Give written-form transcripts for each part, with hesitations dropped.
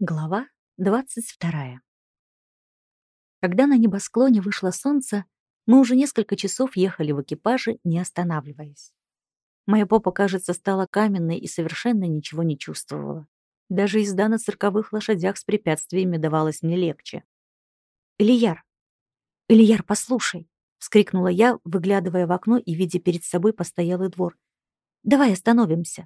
Глава 22. Когда на небосклоне вышло солнце, мы уже несколько часов ехали в экипаже, не останавливаясь. Моя попа, кажется, стала каменной и совершенно ничего не чувствовала. Даже езда на цирковых лошадях с препятствиями давалась мне легче. «Элияр! Элияр, послушай!» — вскрикнула я, выглядывая в окно и видя перед собой постоялый двор. «Давай остановимся!»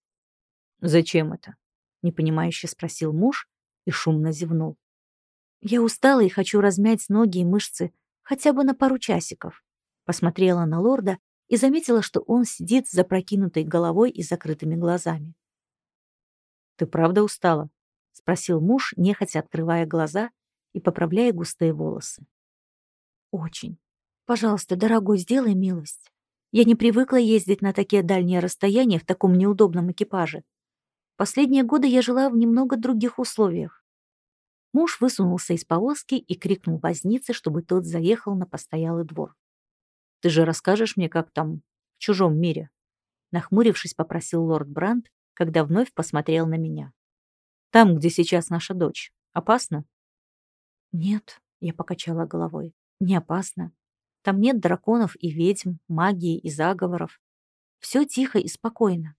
«Зачем это?» — непонимающе спросил муж и шумно зевнул. «Я устала и хочу размять ноги и мышцы хотя бы на пару часиков». Посмотрела на лорда и заметила, что он сидит с запрокинутой головой и закрытыми глазами. «Ты правда устала?» — спросил муж, нехотя открывая глаза и поправляя густые волосы. «Очень. Пожалуйста, дорогой, сделай милость. Я не привыкла ездить на такие дальние расстояния в таком неудобном экипаже. Последние годы я жила в немного других условиях». Муж высунулся из повозки и крикнул вознице, чтобы тот заехал на постоялый двор. «Ты же расскажешь мне, как там, в чужом мире?» Нахмурившись, попросил лорд Брандт, когда вновь посмотрел на меня. «Там, где сейчас наша дочь. Опасно?» «Нет», — я покачала головой, — «не опасно. Там нет драконов и ведьм, магии и заговоров. Все тихо и спокойно».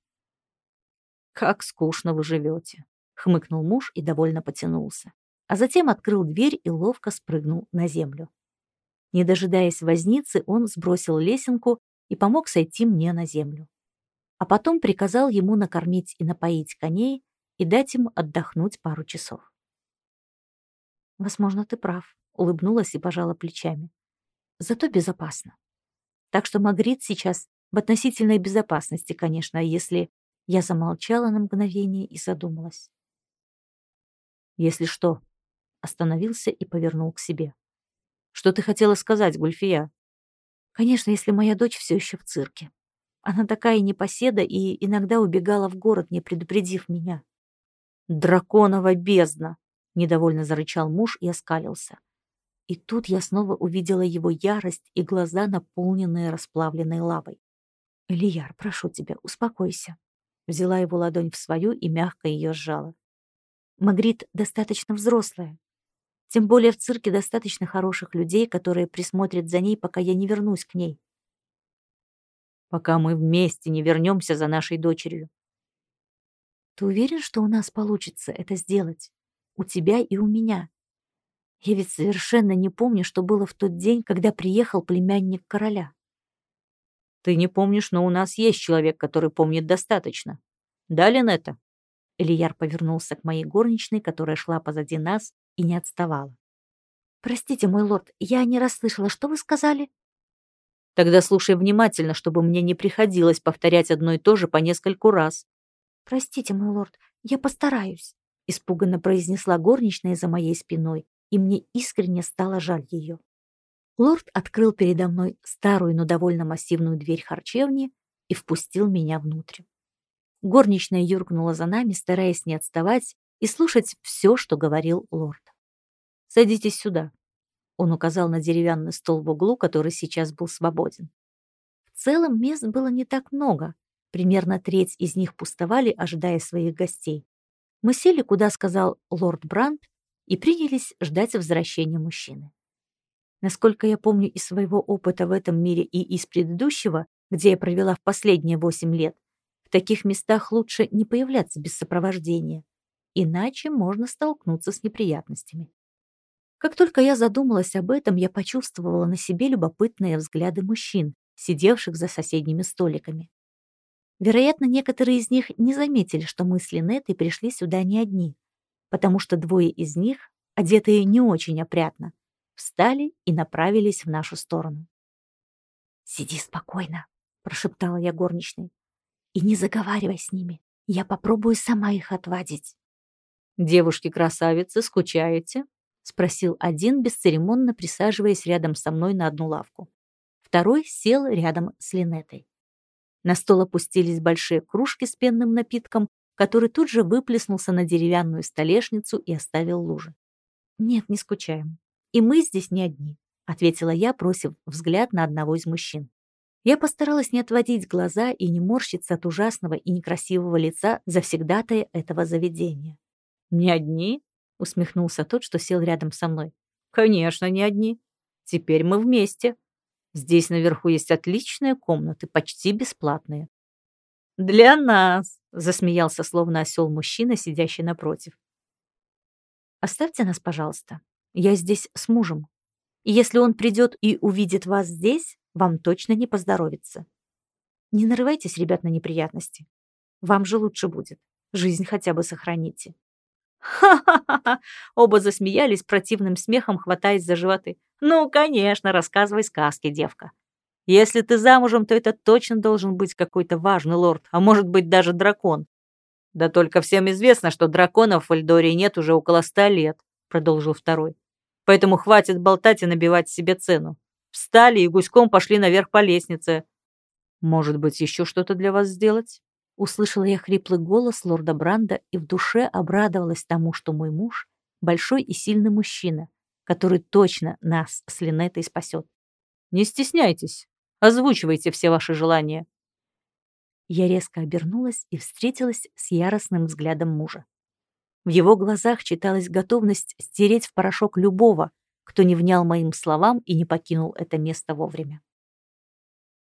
«Как скучно вы живете», — хмыкнул муж и довольно потянулся, а затем открыл дверь и ловко спрыгнул на землю. Не дожидаясь возницы, он сбросил лесенку и помог сойти мне на землю. А потом приказал ему накормить и напоить коней и дать им отдохнуть пару часов. «Возможно, ты прав», — улыбнулась и пожала плечами. «Зато безопасно. Так что Магрит сейчас в относительной безопасности, конечно, если...» Я замолчала на мгновение и задумалась. «Если что...» — остановился и повернул к себе. «Что ты хотела сказать, Гульфия?» «Конечно, если моя дочь все еще в цирке. Она такая непоседа и иногда убегала в город, не предупредив меня». «Драконова бездна!» — недовольно зарычал муж и оскалился. И тут я снова увидела его ярость и глаза, наполненные расплавленной лавой. «Элияр, прошу тебя, успокойся». Взяла его ладонь в свою и мягко ее сжала. «Магрит достаточно взрослая. Тем более в цирке достаточно хороших людей, которые присмотрят за ней, пока я не вернусь к ней». «Пока мы вместе не вернемся за нашей дочерью». «Ты уверен, что у нас получится это сделать? У тебя и у меня? Я ведь совершенно не помню, что было в тот день, когда приехал племянник короля». «Ты не помнишь, но у нас есть человек, который помнит достаточно. Да, Линетта?» Элияр повернулся к моей горничной, которая шла позади нас и не отставала. «Простите, мой лорд, я не расслышала, что вы сказали?» «Тогда слушай внимательно, чтобы мне не приходилось повторять одно и то же по нескольку раз». «Простите, мой лорд, я постараюсь», — испуганно произнесла горничная за моей спиной, и мне искренне стало жаль ее. Лорд открыл передо мной старую, но довольно массивную дверь харчевни и впустил меня внутрь. Горничная юркнула за нами, стараясь не отставать и слушать все, что говорил лорд. «Садитесь сюда», — он указал на деревянный стол в углу, который сейчас был свободен. В целом мест было не так много, примерно треть из них пустовали, ожидая своих гостей. Мы сели, куда сказал лорд Брандт, и принялись ждать возвращения мужчины. Насколько я помню из своего опыта в этом мире и из предыдущего, где я провела в последние 8 лет, в таких местах лучше не появляться без сопровождения, иначе можно столкнуться с неприятностями. Как только я задумалась об этом, я почувствовала на себе любопытные взгляды мужчин, сидевших за соседними столиками. Вероятно, некоторые из них не заметили, что мы с Линеттой пришли сюда не одни, потому что двое из них, одетые не очень опрятно, встали и направились в нашу сторону. «Сиди спокойно», — прошептала я горничной, — «и не заговаривай с ними. Я попробую сама их отвадить». «Девушки-красавицы, скучаете?» — спросил один, бесцеремонно присаживаясь рядом со мной на одну лавку. Второй сел рядом с Линеттой. На стол опустились большие кружки с пенным напитком, который тут же выплеснулся на деревянную столешницу и оставил лужи. «Нет, не скучаем. И мы здесь не одни», — ответила я, бросив взгляд на одного из мужчин. Я постаралась не отводить глаза и не морщиться от ужасного и некрасивого лица завсегдатая этого заведения. «Не одни?» — усмехнулся тот, что сел рядом со мной. «Конечно, не одни. Теперь мы вместе. Здесь наверху есть отличные комнаты, почти бесплатные». «Для нас!» — засмеялся словно осел мужчина, сидящий напротив. «Оставьте нас, пожалуйста. Я здесь с мужем. И если он придет и увидит вас здесь, вам точно не поздоровится. Не нарывайтесь, ребят, на неприятности. Вам же лучше будет. Жизнь хотя бы сохраните». «Ха-ха-ха!» Оба засмеялись противным смехом, хватаясь за животы. «Ну, конечно, рассказывай сказки, девка. Если ты замужем, то это точно должен быть какой-то важный лорд, а может быть даже дракон». «Да только всем известно, что драконов в Эльдории нет уже около 100 лет», продолжил второй. «Поэтому хватит болтать и набивать себе цену. Встали и гуськом пошли наверх по лестнице. Может быть, еще что-то для вас сделать?» Услышала я хриплый голос лорда Бранда и в душе обрадовалась тому, что мой муж — большой и сильный мужчина, который точно нас с Линеттой спасет. «Не стесняйтесь, озвучивайте все ваши желания». Я резко обернулась и встретилась с яростным взглядом мужа. В его глазах читалась готовность стереть в порошок любого, кто не внял моим словам и не покинул это место вовремя.